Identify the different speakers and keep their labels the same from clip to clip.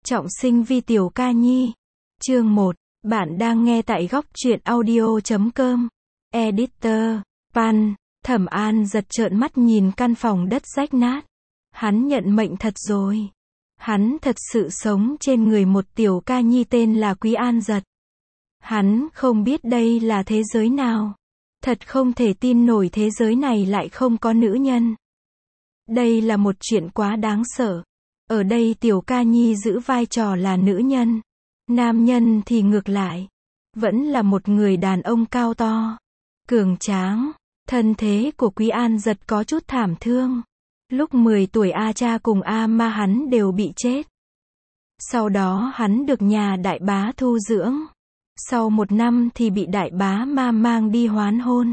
Speaker 1: Trọng sinh vi tiểu ca nhi. Chương 1. Bạn đang nghe tại góc truyện audio.com. Editor. Pan. Thẩm An giật trợn mắt nhìn căn phòng đất rách nát. Hắn nhận mệnh thật rồi. Hắn thật sự sống trên người một tiểu ca nhi tên là Quý An Giật. Hắn không biết đây là thế giới nào. Thật không thể tin nổi thế giới này lại không có nữ nhân. Đây là một chuyện quá đáng sợ. Ở đây tiểu ca nhi giữ vai trò là nữ nhân. Nam nhân thì ngược lại. Vẫn là một người đàn ông cao to, cường tráng. Thân thế của Quý An Giật có chút thảm thương. Lúc 10 tuổi A cha cùng A ma hắn đều bị chết. Sau đó hắn được nhà đại bá thu dưỡng. Sau 1 năm thì bị đại bá ma mang đi hoán hôn.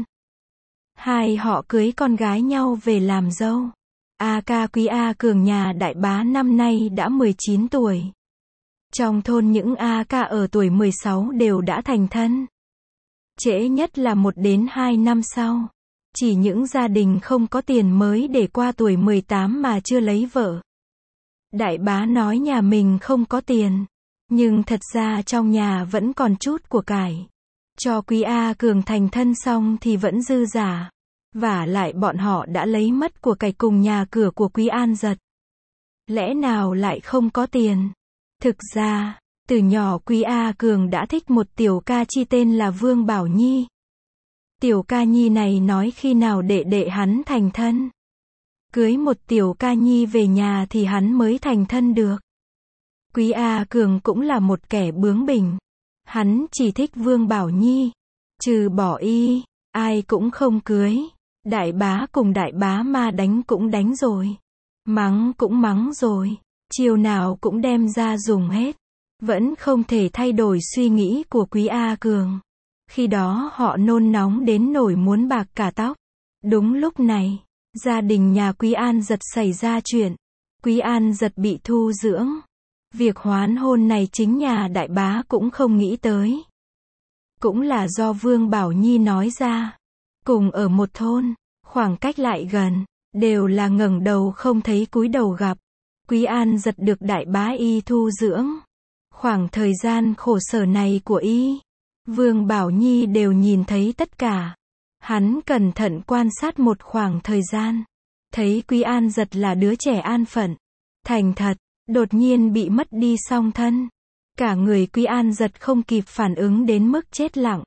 Speaker 1: Hai họ cưới con gái nhau về làm dâu. A ca Quý A Cường nhà đại bá năm nay đã 19 tuổi. Trong thôn những A ca ở tuổi 16 đều đã thành thân. Trễ nhất là 1 đến 2 năm sau. Chỉ những gia đình không có tiền mới để qua tuổi 18 mà chưa lấy vợ. Đại bá nói nhà mình không có tiền. Nhưng thật ra trong nhà vẫn còn chút của cải. Cho Quý A Cường thành thân xong thì vẫn dư giả. Vả lại bọn họ đã lấy mất của cải cùng nhà cửa của Quý An Giật. Lẽ nào lại không có tiền? Thực ra, từ nhỏ Quý A Cường đã thích một tiểu ca chi tên là Vương Bảo Nhi. Tiểu ca nhi này nói khi nào đệ đệ hắn thành thân. Cưới một tiểu ca nhi về nhà thì hắn mới thành thân được. Quý A Cường cũng là một kẻ bướng bỉnh. Hắn chỉ thích Vương Bảo Nhi. Trừ bỏ y, ai cũng không cưới. Đại bá cùng đại bá ma đánh cũng đánh rồi. Mắng cũng mắng rồi. Chiều nào cũng đem ra dùng hết. Vẫn không thể thay đổi suy nghĩ của Quý A Cường. Khi đó họ nôn nóng đến nỗi muốn bạc cả tóc. Đúng lúc này, gia đình nhà Quý An Giật xảy ra chuyện. Quý An Giật bị thu dưỡng. Việc hoán hôn này chính nhà đại bá cũng không nghĩ tới. Cũng là do Vương Bảo Nhi nói ra. Cùng ở một thôn, khoảng cách lại gần, đều là ngẩng đầu không thấy cúi đầu gặp. Quý An Giật được đại bá y thu dưỡng. Khoảng thời gian khổ sở này của y, Vương Bảo Nhi đều nhìn thấy tất cả. Hắn cẩn thận quan sát một khoảng thời gian. Thấy Quý An Giật là đứa trẻ an phận, thành thật, đột nhiên bị mất đi song thân. Cả người Quý An Giật không kịp phản ứng đến mức chết lặng.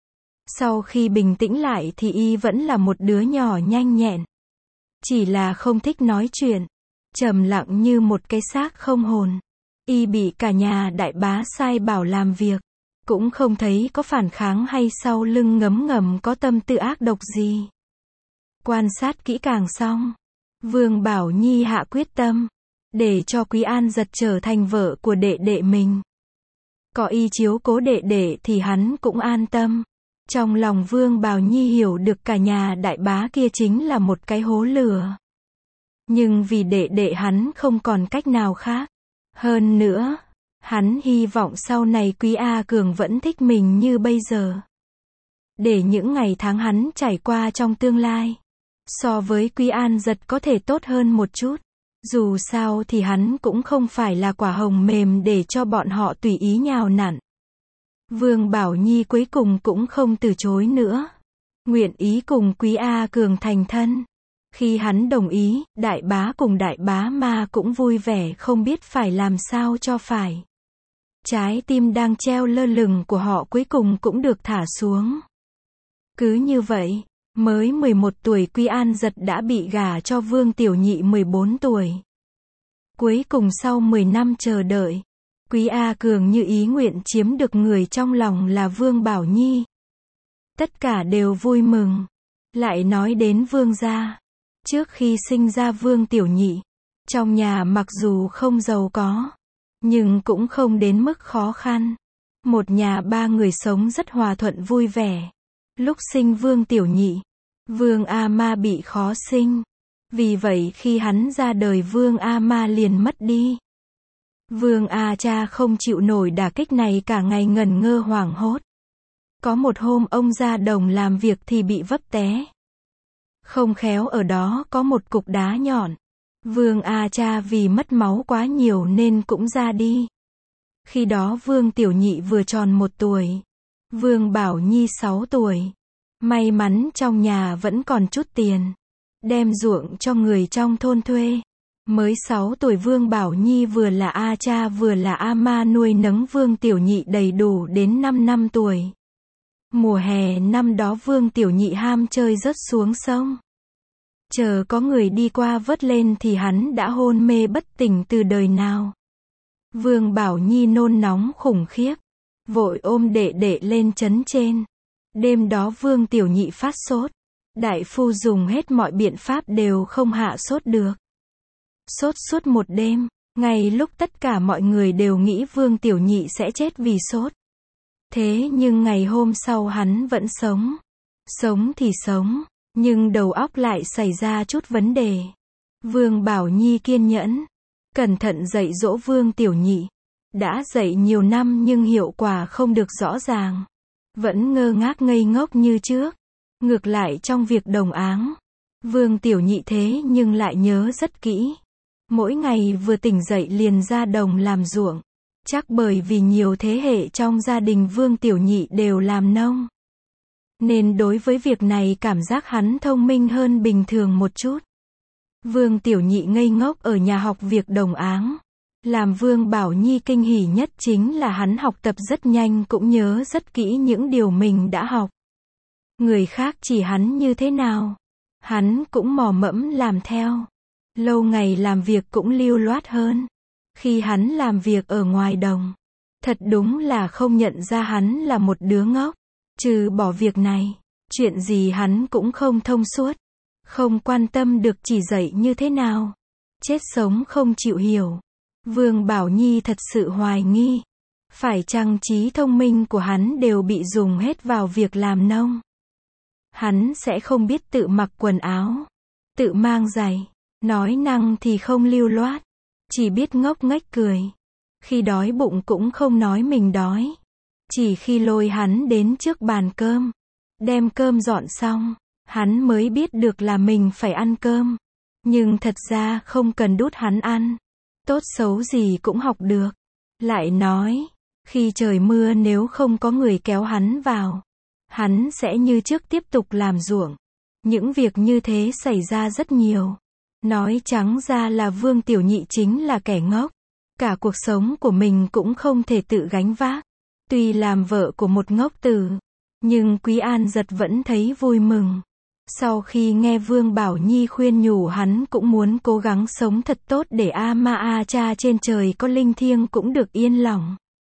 Speaker 1: Sau khi bình tĩnh lại thì y vẫn là một đứa nhỏ nhanh nhẹn. Chỉ là không thích nói chuyện. Trầm lặng như một cái xác không hồn. Y bị cả nhà đại bá sai bảo làm việc. Cũng không thấy có phản kháng hay sau lưng ngấm ngầm có tâm tư ác độc gì. Quan sát kỹ càng xong, Vương Bảo Nhi hạ quyết tâm. Để cho Quý An Giật trở thành vợ của đệ đệ mình. Có y chiếu cố đệ đệ thì hắn cũng an tâm. Trong lòng Vương Bảo Nhi hiểu được cả nhà đại bá kia chính là một cái hố lửa. Nhưng vì đệ đệ hắn không còn cách nào khác. Hơn nữa, hắn hy vọng sau này Quý A Cường vẫn thích mình như bây giờ. Để những ngày tháng hắn trải qua trong tương lai, so với Quý An Giật có thể tốt hơn một chút. Dù sao thì hắn cũng không phải là quả hồng mềm để cho bọn họ tùy ý nhào nặn. Vương Bảo Nhi cuối cùng cũng không từ chối nữa. Nguyện ý cùng Quý A Cường thành thân. Khi hắn đồng ý, đại bá cùng đại bá ma cũng vui vẻ không biết phải làm sao cho phải. Trái tim đang treo lơ lửng của họ cuối cùng cũng được thả xuống. Cứ như vậy, mới 11 tuổi Quý An Giật đã bị gả cho Vương Tiểu Nhị 14 tuổi. Cuối cùng sau 10 năm chờ đợi, Quý A Cường như ý nguyện chiếm được người trong lòng là Vương Bảo Nhi. Tất cả đều vui mừng. Lại nói đến Vương gia. Trước khi sinh ra Vương Tiểu Nhị, trong nhà mặc dù không giàu có, nhưng cũng không đến mức khó khăn. Một nhà 3 người sống rất hòa thuận vui vẻ. Lúc sinh Vương Tiểu Nhị, Vương A Ma bị khó sinh. Vì vậy khi hắn ra đời Vương A Ma liền mất đi. Vương A Cha không chịu nổi đả kích này cả ngày ngẩn ngơ hoảng hốt. Có một hôm ông ra đồng làm việc thì bị vấp té. Không khéo ở đó có một cục đá nhọn. Vương A Cha vì mất máu quá nhiều nên cũng ra đi. Khi đó Vương Tiểu Nhị vừa tròn 1 tuổi. Vương Bảo Nhi 6 tuổi. May mắn trong nhà vẫn còn chút tiền. Đem ruộng cho người trong thôn thuê. Mới 6 tuổi Vương Bảo Nhi vừa là A cha vừa là A ma nuôi nấng Vương Tiểu Nhị đầy đủ đến 5 năm tuổi. Mùa hè năm đó Vương Tiểu Nhị ham chơi rớt xuống sông. Chờ có người đi qua vớt lên thì hắn đã hôn mê bất tỉnh từ đời nào. Vương Bảo Nhi nôn nóng khủng khiếp. Vội ôm đệ đệ lên trấn trên. Đêm đó Vương Tiểu Nhị phát sốt. Đại phu dùng hết mọi biện pháp đều không hạ sốt được. Sốt suốt một đêm, ngay lúc tất cả mọi người đều nghĩ Vương Tiểu Nhị sẽ chết vì sốt. Thế nhưng ngày hôm sau hắn vẫn sống. Sống thì sống, nhưng đầu óc lại xảy ra chút vấn đề. Vương Bảo Nhi kiên nhẫn, cẩn thận dạy dỗ Vương Tiểu Nhị. Đã dạy nhiều năm nhưng hiệu quả không được rõ ràng. Vẫn ngơ ngác ngây ngốc như trước. Ngược lại trong việc đồng áng, Vương Tiểu Nhị thế nhưng lại nhớ rất kỹ. Mỗi ngày vừa tỉnh dậy liền ra đồng làm ruộng. Chắc bởi vì nhiều thế hệ trong gia đình Vương Tiểu Nhị đều làm nông. Nên đối với việc này cảm giác hắn thông minh hơn bình thường một chút. Vương Tiểu Nhị ngây ngốc ở nhà học việc đồng áng. Làm Vương Bảo Nhi kinh hỉ nhất chính là hắn học tập rất nhanh cũng nhớ rất kỹ những điều mình đã học. Người khác chỉ hắn như thế nào, hắn cũng mò mẫm làm theo. Lâu ngày làm việc cũng lưu loát hơn. Khi hắn làm việc ở ngoài đồng, thật đúng là không nhận ra hắn là một đứa ngốc. Trừ bỏ việc này, chuyện gì hắn cũng không thông suốt. Không quan tâm được chỉ dạy như thế nào. Chết sống không chịu hiểu. Vương Bảo Nhi thật sự hoài nghi. Phải chăng trí thông minh của hắn đều bị dùng hết vào việc làm nông. Hắn sẽ không biết tự mặc quần áo, tự mang giày, nói năng thì không lưu loát, chỉ biết ngốc nghếch cười. Khi đói bụng cũng không nói mình đói. Chỉ khi lôi hắn đến trước bàn cơm, đem cơm dọn xong, hắn mới biết được là mình phải ăn cơm. Nhưng thật ra không cần đút hắn ăn. Tốt xấu gì cũng học được. Lại nói, khi trời mưa nếu không có người kéo hắn vào, hắn sẽ như trước tiếp tục làm ruộng. Những việc như thế xảy ra rất nhiều. Nói trắng ra là Vương Tiểu Nhị chính là kẻ ngốc. Cả cuộc sống của mình cũng không thể tự gánh vác. Tuy làm vợ của một ngốc tử, nhưng Quý An Giật vẫn thấy vui mừng. Sau khi nghe Vương Bảo Nhi khuyên nhủ hắn cũng muốn cố gắng sống thật tốt để A ma A cha trên trời có linh thiêng cũng được yên lòng.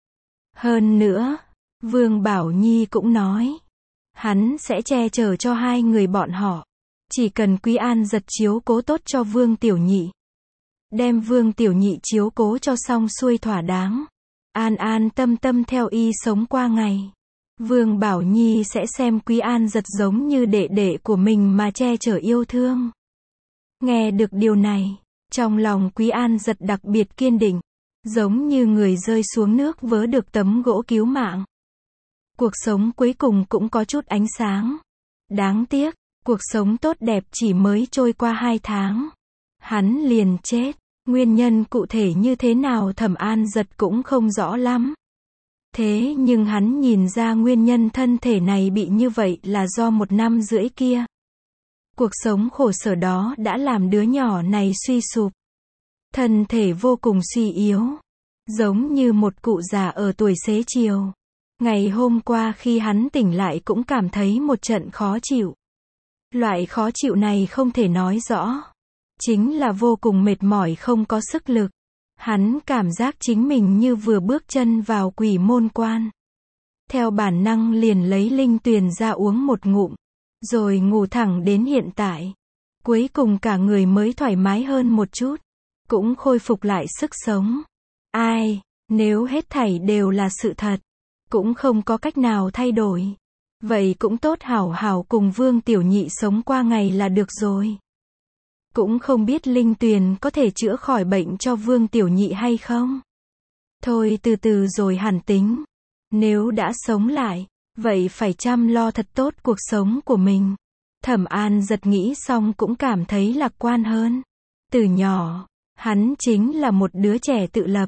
Speaker 1: Hơn nữa, Vương Bảo Nhi cũng nói, hắn sẽ che chở cho hai người bọn họ. Chỉ cần Quý An Giật chiếu cố tốt cho Vương Tiểu Nhị. Đem Vương Tiểu Nhị chiếu cố cho xong xuôi thỏa đáng. An an tâm tâm theo y sống qua ngày. Vương Bảo Nhi sẽ xem Quý An Giật giống như đệ đệ của mình mà che chở yêu thương. Nghe được điều này, trong lòng Quý An Giật đặc biệt kiên định, giống như người rơi xuống nước vớ được tấm gỗ cứu mạng. Cuộc sống cuối cùng cũng có chút ánh sáng. Đáng tiếc, cuộc sống tốt đẹp chỉ mới trôi qua 2 tháng. Hắn liền chết. Nguyên nhân cụ thể như thế nào Thẩm An Giật cũng không rõ lắm. Thế nhưng hắn nhìn ra nguyên nhân thân thể này bị như vậy là do 1 năm rưỡi kia. Cuộc sống khổ sở đó đã làm đứa nhỏ này suy sụp. Thân thể vô cùng suy yếu. Giống như một cụ già ở tuổi xế chiều. Ngày hôm qua khi hắn tỉnh lại cũng cảm thấy một trận khó chịu. Loại khó chịu này không thể nói rõ. Chính là vô cùng mệt mỏi không có sức lực. Hắn cảm giác chính mình như vừa bước chân vào quỷ môn quan. Theo bản năng liền lấy linh tuyền ra uống một ngụm. Rồi ngủ thẳng đến hiện tại. Cuối cùng cả người mới thoải mái hơn một chút. Cũng khôi phục lại sức sống. Ai, nếu hết thảy đều là sự thật. Cũng không có cách nào thay đổi. Vậy cũng tốt hảo hảo cùng Vương Tiểu Nhị sống qua ngày là được rồi. Cũng không biết linh tuyền có thể chữa khỏi bệnh cho Vương Tiểu Nhị hay không. Thôi từ từ rồi hẳn tính. Nếu đã sống lại, vậy phải chăm lo thật tốt cuộc sống của mình. Thẩm An Giật nghĩ xong cũng cảm thấy lạc quan hơn. Từ nhỏ, hắn chính là một đứa trẻ tự lập.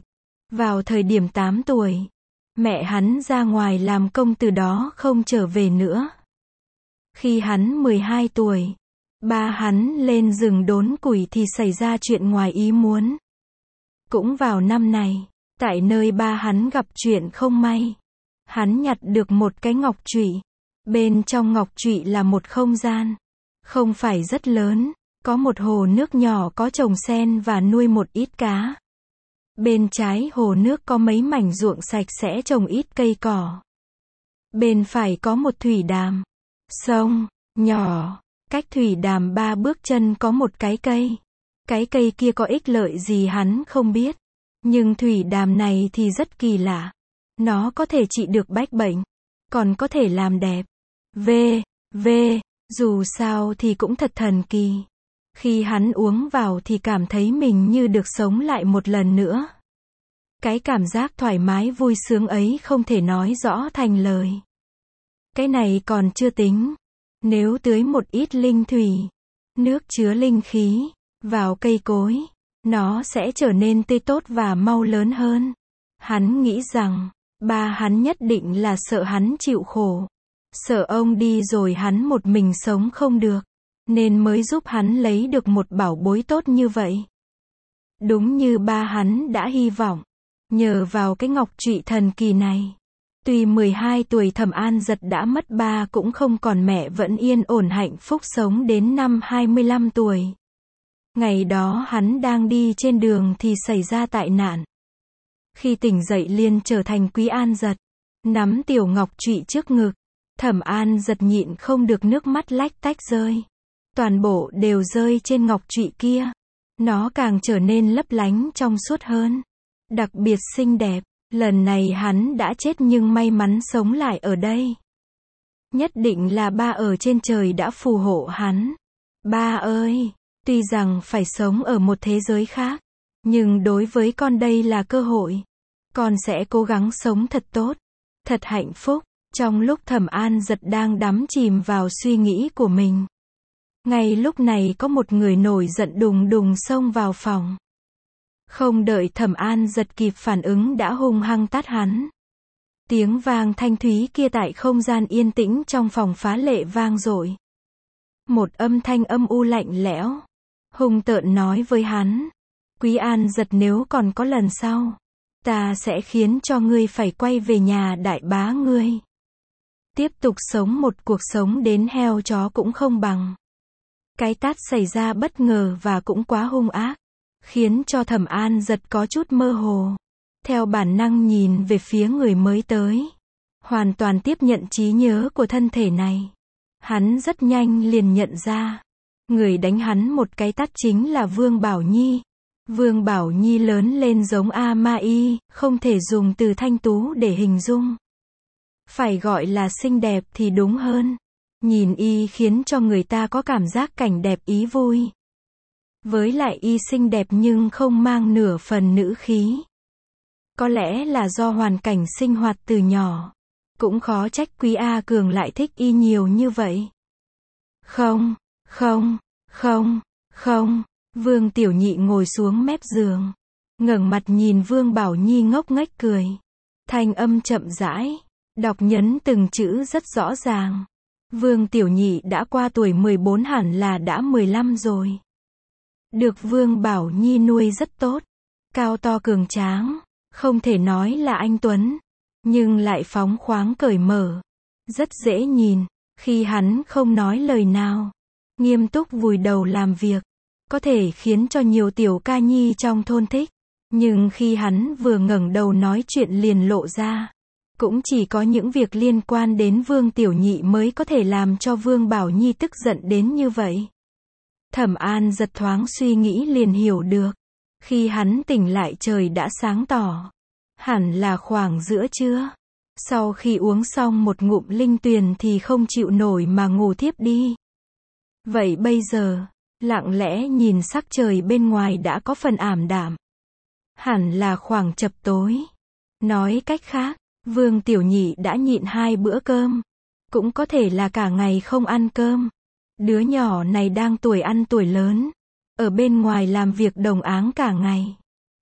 Speaker 1: Vào thời điểm 8 tuổi, mẹ hắn ra ngoài làm công từ đó không trở về nữa. Khi hắn 12 tuổi, ba hắn lên rừng đốn củi thì xảy ra chuyện ngoài ý muốn. Cũng vào năm này, tại nơi ba hắn gặp chuyện không may, hắn nhặt được một cái ngọc trụy. Bên trong ngọc trụy là một không gian, không phải rất lớn, có một hồ nước nhỏ có trồng sen và nuôi một ít cá. Bên trái hồ nước có mấy mảnh ruộng sạch sẽ trồng ít cây cỏ. Bên phải có một thủy đàm, sông, nhỏ, cách thủy đàm 3 bước chân có một cái cây. Cái cây kia có ích lợi gì hắn không biết. Nhưng thủy đàm này thì rất kỳ lạ. Nó có thể trị được bách bệnh, còn có thể làm đẹp. Dù sao thì cũng thật thần kỳ. Khi hắn uống vào thì cảm thấy mình như được sống lại một lần nữa. Cái cảm giác thoải mái vui sướng ấy không thể nói rõ thành lời. Cái này còn chưa tính. Nếu tưới một ít linh thủy, nước chứa linh khí, vào cây cối, nó sẽ trở nên tươi tốt và mau lớn hơn. Hắn nghĩ rằng, ba hắn nhất định là sợ hắn chịu khổ. Sợ ông đi rồi hắn một mình sống không được. Nên mới giúp hắn lấy được một bảo bối tốt như vậy. Đúng như ba hắn đã hy vọng. Nhờ vào cái ngọc trụy thần kỳ này. Tuy 12 tuổi Thẩm An Dật đã mất ba cũng không còn mẹ vẫn yên ổn hạnh phúc sống đến năm 25 tuổi. Ngày đó hắn đang đi trên đường thì xảy ra tai nạn. Khi tỉnh dậy liền trở thành Quý An Dật. Nắm tiểu ngọc trụy trước ngực. Thẩm An Dật nhịn không được nước mắt lách tách rơi. Toàn bộ đều rơi trên ngọc trụy kia. Nó càng trở nên lấp lánh trong suốt hơn. Đặc biệt xinh đẹp. Lần này hắn đã chết nhưng may mắn sống lại ở đây. Nhất định là ba ở trên trời đã phù hộ hắn. Ba ơi, tuy rằng phải sống ở một thế giới khác, nhưng đối với con đây là cơ hội. Con sẽ cố gắng sống thật tốt, thật hạnh phúc. Trong lúc Thẩm An Dật đang đắm chìm vào suy nghĩ của mình. Ngay lúc này có một người nổi giận đùng đùng xông vào phòng. Không đợi Thẩm An Dật kịp phản ứng đã hung hăng tát hắn. Tiếng vang thanh thúy kia tại không gian yên tĩnh trong phòng phá lệ vang dội. Một âm thanh âm u lạnh lẽo, hung tợn nói với hắn. Quý An Dật, nếu còn có lần sau, ta sẽ khiến cho ngươi phải quay về nhà đại bá ngươi. Tiếp tục sống một cuộc sống đến heo chó cũng không bằng. Cái tát xảy ra bất ngờ và cũng quá hung ác, khiến cho Thẩm An Dật có chút mơ hồ. Theo bản năng nhìn về phía người mới tới. Hoàn toàn tiếp nhận trí nhớ của thân thể này. Hắn rất nhanh liền nhận ra. Người đánh hắn một cái tát chính là Vương Bảo Nhi. Vương Bảo Nhi lớn lên giống A Ma Y, không thể dùng từ thanh tú để hình dung. Phải gọi là xinh đẹp thì đúng hơn. Nhìn y khiến cho người ta có cảm giác cảnh đẹp ý vui. Với lại y xinh đẹp nhưng không mang nửa phần nữ khí. Có lẽ là do hoàn cảnh sinh hoạt từ nhỏ. Cũng khó trách Quý A Cường lại thích y nhiều như vậy. Không. Vương Tiểu Nhị ngồi xuống mép giường. Ngẩng mặt nhìn Vương Bảo Nhi ngốc nghếch cười. Thanh âm chậm rãi. Đọc nhấn từng chữ rất rõ ràng. Vương Tiểu Nhị đã qua tuổi 14 hẳn là đã 15 rồi. Được Vương Bảo Nhi nuôi rất tốt. Cao to cường tráng. Không thể nói là anh tuấn. Nhưng lại phóng khoáng cởi mở. Rất dễ nhìn. Khi hắn không nói lời nào. Nghiêm túc vùi đầu làm việc. Có thể khiến cho nhiều tiểu ca nhi trong thôn thích. Nhưng khi hắn vừa ngẩng đầu nói chuyện liền lộ ra. Cũng chỉ có những việc liên quan đến Vương Tiểu Nhị mới có thể làm cho Vương Bảo Nhi tức giận đến như vậy. Thẩm An Dật thoáng suy nghĩ liền hiểu được. Khi hắn tỉnh lại trời đã sáng tỏ. Hẳn là khoảng giữa trưa. Sau khi uống xong một ngụm linh tuyền thì không chịu nổi mà ngủ thiếp đi. Vậy bây giờ, lặng lẽ nhìn sắc trời bên ngoài đã có phần ảm đạm. Hẳn là khoảng chập tối. Nói cách khác, Vương Tiểu Nhị đã nhịn 2 bữa cơm. Cũng có thể là cả ngày không ăn cơm. Đứa nhỏ này đang tuổi ăn tuổi lớn. Ở bên ngoài làm việc đồng áng cả ngày.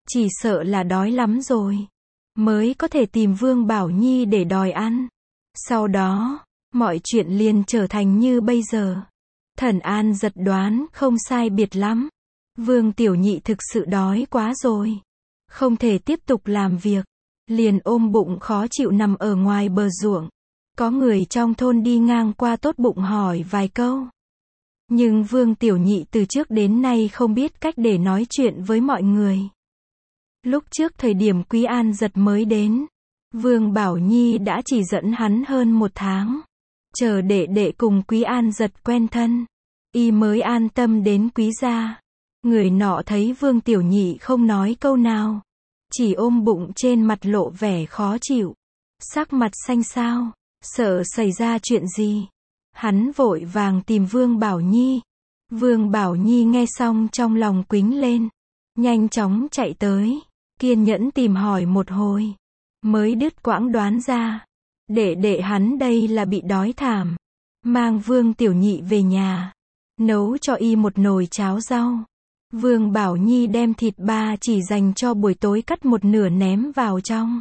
Speaker 1: chỉ sợ là đói lắm rồi, mới có thể tìm Vương Bảo Nhi để đòi ăn. Sau đó, mọi chuyện liền trở thành như bây giờ. Thần An Giật đoán không sai biệt lắm. Vương Tiểu Nhị thực sự đói quá rồi, không thể tiếp tục làm việc, liền ôm bụng khó chịu nằm ở ngoài bờ ruộng. Có người trong thôn đi ngang qua tốt bụng hỏi vài câu. Nhưng Vương Tiểu Nhị từ trước đến nay không biết cách để nói chuyện với mọi người. Lúc trước thời điểm Quý An Giật mới đến, Vương Bảo Nhi đã chỉ dẫn hắn hơn 1 tháng. Chờ đệ đệ cùng Quý An Giật quen thân, y mới an tâm đến Quý gia. Người nọ thấy Vương Tiểu Nhị không nói câu nào, chỉ ôm bụng trên mặt lộ vẻ khó chịu, sắc mặt xanh xao, sợ xảy ra chuyện gì. Hắn vội vàng tìm Vương Bảo Nhi. Vương Bảo Nhi nghe xong trong lòng quính lên, nhanh chóng chạy tới, kiên nhẫn tìm hỏi một hồi, mới đứt quãng đoán ra, đệ đệ hắn đây là bị đói thảm, mang Vương Tiểu Nhị về nhà, nấu cho y một nồi cháo rau. Vương Bảo Nhi đem thịt ba chỉ dành cho buổi tối cắt một nửa ném vào trong,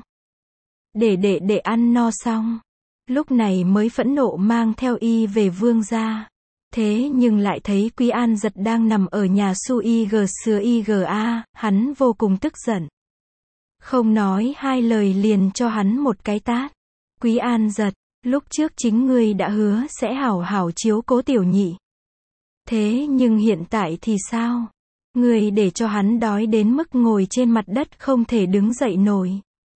Speaker 1: để đệ đệ ăn no xong, lúc này mới phẫn nộ mang theo y về Vương gia. Thế nhưng lại thấy Quý An Giật đang nằm ở nhà su iga, hắn vô cùng tức giận. Không nói hai lời liền cho hắn một cái tát. Quý An Giật, lúc trước chính ngươi đã hứa sẽ hảo hảo chiếu cố Tiểu Nhị. Thế nhưng hiện tại thì sao? Ngươi để cho hắn đói đến mức ngồi trên mặt đất không thể đứng dậy nổi.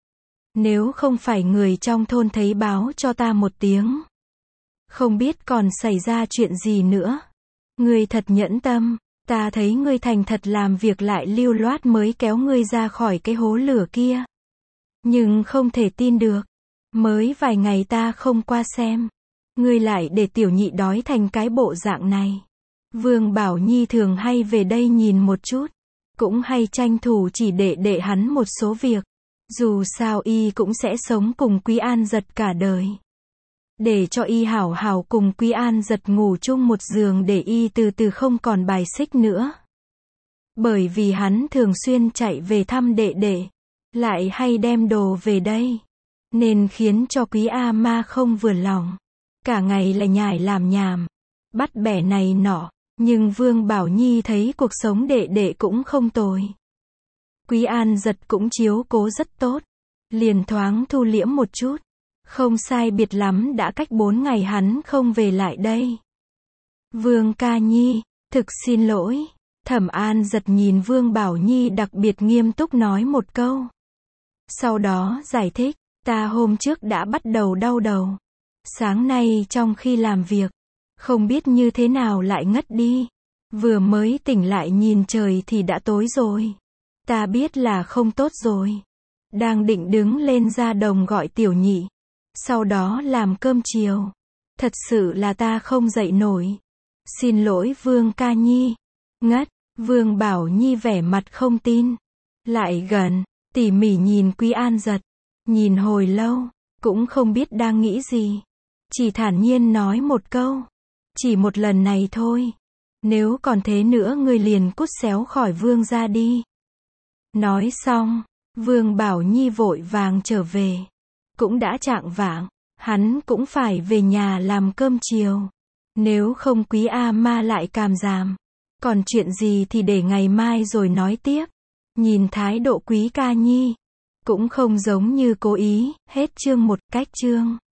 Speaker 1: Nếu không phải người trong thôn thấy báo cho ta một tiếng, không biết còn xảy ra chuyện gì nữa. Ngươi thật nhẫn tâm, ta thấy ngươi thành thật làm việc lại lưu loát mới kéo ngươi ra khỏi cái hố lửa kia. Nhưng không thể tin được, mới vài ngày ta không qua xem, ngươi lại để Tiểu Nhị đói thành cái bộ dạng này. Vương Bảo Nhi thường hay về đây nhìn một chút, cũng hay tranh thủ chỉ đệ hắn một số việc. Dù sao y cũng sẽ sống cùng Quý An Giật cả đời. Để cho y hảo hảo cùng Quý An Giật ngủ chung một giường để y từ từ không còn bài xích nữa. Bởi vì hắn thường xuyên chạy về thăm đệ đệ, lại hay đem đồ về đây, nên khiến cho Quý A Ma không vừa lòng. Cả ngày lại nhải làm nhảm, bắt bẻ này nọ, nhưng Vương Bảo Nhi thấy cuộc sống đệ đệ cũng không tồi. Quý An Giật cũng chiếu cố rất tốt, liền thoáng thu liễm một chút. Không sai biệt lắm đã cách 4 ngày hắn không về lại đây. Vương ca nhi, thực xin lỗi. Thẩm An Giật nhìn Vương Bảo Nhi đặc biệt nghiêm túc nói một câu. Sau đó giải thích, ta hôm trước đã bắt đầu đau đầu. Sáng nay trong khi làm việc, không biết như thế nào lại ngất đi. Vừa mới tỉnh lại nhìn trời thì đã tối rồi. Ta biết là không tốt rồi. Đang định đứng lên ra đồng gọi Tiểu Nhị, sau đó làm cơm chiều. Thật sự là ta không dậy nổi. Xin lỗi Vương ca nhi. Ngất. Vương Bảo Nhi vẻ mặt không tin. Lại gần, tỉ mỉ nhìn Quý An Giật. Nhìn hồi lâu, cũng không biết đang nghĩ gì. Chỉ thản nhiên nói một câu. Chỉ một lần này thôi. Nếu còn thế nữa ngươi liền cút xéo khỏi Vương ra đi. Nói xong, Vương Bảo Nhi vội vàng trở về. Cũng đã chạng vạng, hắn cũng phải về nhà làm cơm chiều. Nếu không Quý A Ma lại càm ràm. Còn chuyện gì thì để ngày mai rồi nói tiếp. Nhìn thái độ Quý ca nhi, cũng không giống như cố ý. Hết chương 1. Cách chương